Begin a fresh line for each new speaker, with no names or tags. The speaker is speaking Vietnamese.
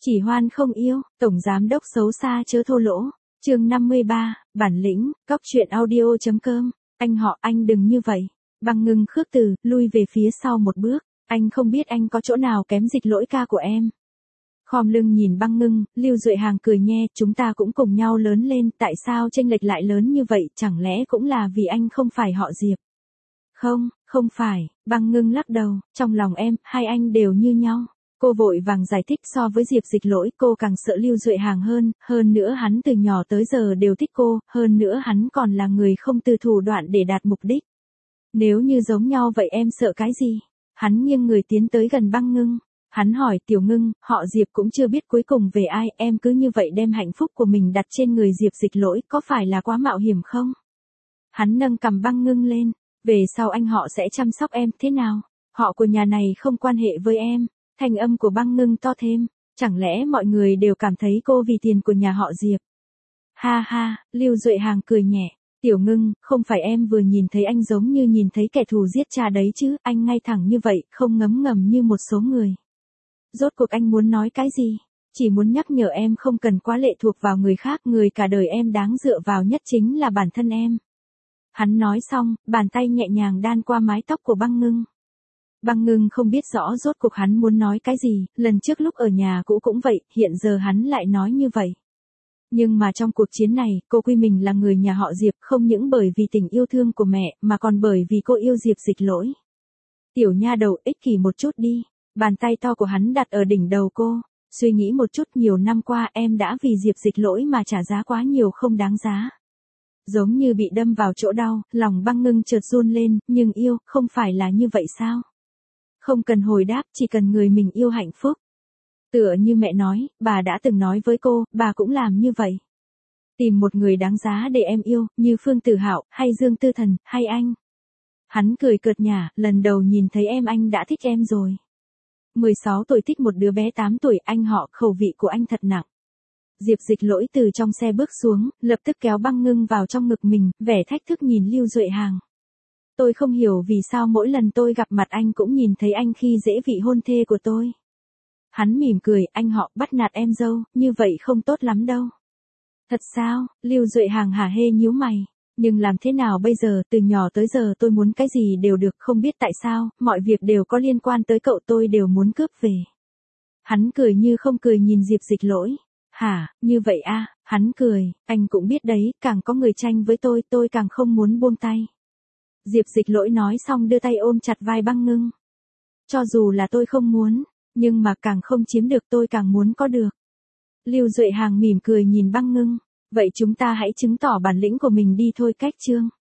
Chỉ hoan không yêu, tổng giám đốc xấu xa chớ thô lỗ. Chương 53, bản lĩnh, cóc truyện audio.com. Anh họ, anh đừng như vậy. Băng Ngưng khước từ, lui về phía sau một bước. Anh không biết anh có chỗ nào kém Dịch Lỗi ca của em. Khom lưng nhìn Băng Ngưng, Lưu Duệ Hàng cười nhe, chúng ta cũng cùng nhau lớn lên, tại sao chênh lệch lại lớn như vậy, chẳng lẽ cũng là vì anh không phải họ Diệp? Không phải, Băng Ngưng lắc đầu, trong lòng em, hai anh đều như nhau. Cô vội vàng giải thích, so với Diệp Dịch Lỗi, cô càng sợ Lưu Duệ Hàng hơn nữa hắn từ nhỏ tới giờ đều thích cô, hơn nữa hắn còn là người không từ thủ đoạn để đạt mục đích. Nếu như giống nhau vậy em sợ cái gì? Hắn nghiêng người tiến tới gần Băng Ngưng. Hắn hỏi, Tiểu Ngưng, họ Diệp cũng chưa biết cuối cùng về ai, em cứ như vậy đem hạnh phúc của mình đặt trên người Diệp Dịch Lỗi, có phải là quá mạo hiểm không? Hắn nâng cằm Băng Ngưng lên, về sau anh họ sẽ chăm sóc em, thế nào? Họ của nhà này không quan hệ với em. Thanh âm của Băng Ngưng to thêm, chẳng lẽ mọi người đều cảm thấy cô vì tiền của nhà họ Diệp? Ha ha, Lưu Duệ Hàng cười nhẹ, Tiểu Ngưng, không phải em vừa nhìn thấy anh giống như nhìn thấy kẻ thù giết cha đấy chứ, anh ngay thẳng như vậy, không ngấm ngầm như một số người. Rốt cuộc anh muốn nói cái gì? Chỉ muốn nhắc nhở em không cần quá lệ thuộc vào người khác, người cả đời em đáng dựa vào nhất chính là bản thân em. Hắn nói xong, bàn tay nhẹ nhàng đan qua mái tóc của Băng Ngưng. Băng Ngưng không biết rõ rốt cuộc hắn muốn nói cái gì, lần trước lúc ở nhà cũ cũng vậy, hiện giờ hắn lại nói như vậy. Nhưng mà trong cuộc chiến này, cô quy mình là người nhà họ Diệp không những bởi vì tình yêu thương của mẹ, mà còn bởi vì cô yêu Diệp Dịch Lỗi. Tiểu nha đầu, ích kỷ một chút đi. Bàn tay to của hắn đặt ở đỉnh đầu cô, suy nghĩ một chút, nhiều năm qua em đã vì Diệp Dịch Lỗi mà trả giá quá nhiều không đáng giá. Giống như bị đâm vào chỗ đau, lòng Băng Ngưng chợt run lên, nhưng yêu, không phải là như vậy sao? Không cần hồi đáp, chỉ cần người mình yêu hạnh phúc. Tựa như mẹ nói, bà đã từng nói với cô, bà cũng làm như vậy. Tìm một người đáng giá để em yêu, như Phương Tử Hạo, hay Dương Tư Thần, hay anh. Hắn cười cợt nhả, lần đầu nhìn thấy em anh đã thích em rồi. 16 tuổi thích một đứa bé 8 tuổi, anh họ, khẩu vị của anh thật nặng. Diệp Dịch Lỗi từ trong xe bước xuống, lập tức kéo Băng Ngưng vào trong ngực mình, vẻ thách thức nhìn Lưu Duệ Hàng. Tôi không hiểu vì sao mỗi lần tôi gặp mặt anh cũng nhìn thấy anh khi dễ vị hôn thê của tôi. Hắn mỉm cười, anh họ bắt nạt em dâu, như vậy không tốt lắm đâu. Thật sao? Lưu Duệ Hàng hả hê nhíu mày. Nhưng làm thế nào bây giờ, từ nhỏ tới giờ tôi muốn cái gì đều được, không biết tại sao, mọi việc đều có liên quan tới cậu tôi đều muốn cướp về. Hắn cười như không cười nhìn Diệp Dịch Lỗi. Hả, như vậy à, hắn cười, anh cũng biết đấy, càng có người tranh với tôi càng không muốn buông tay. Diệp Dịch Lỗi nói xong đưa tay ôm chặt vai Băng Ngưng. Cho dù là tôi không muốn, nhưng mà càng không chiếm được tôi càng muốn có được. Lưu Duệ Hàng mỉm cười nhìn Băng Ngưng. Vậy chúng ta hãy chứng tỏ bản lĩnh của mình đi thôi, cách chương.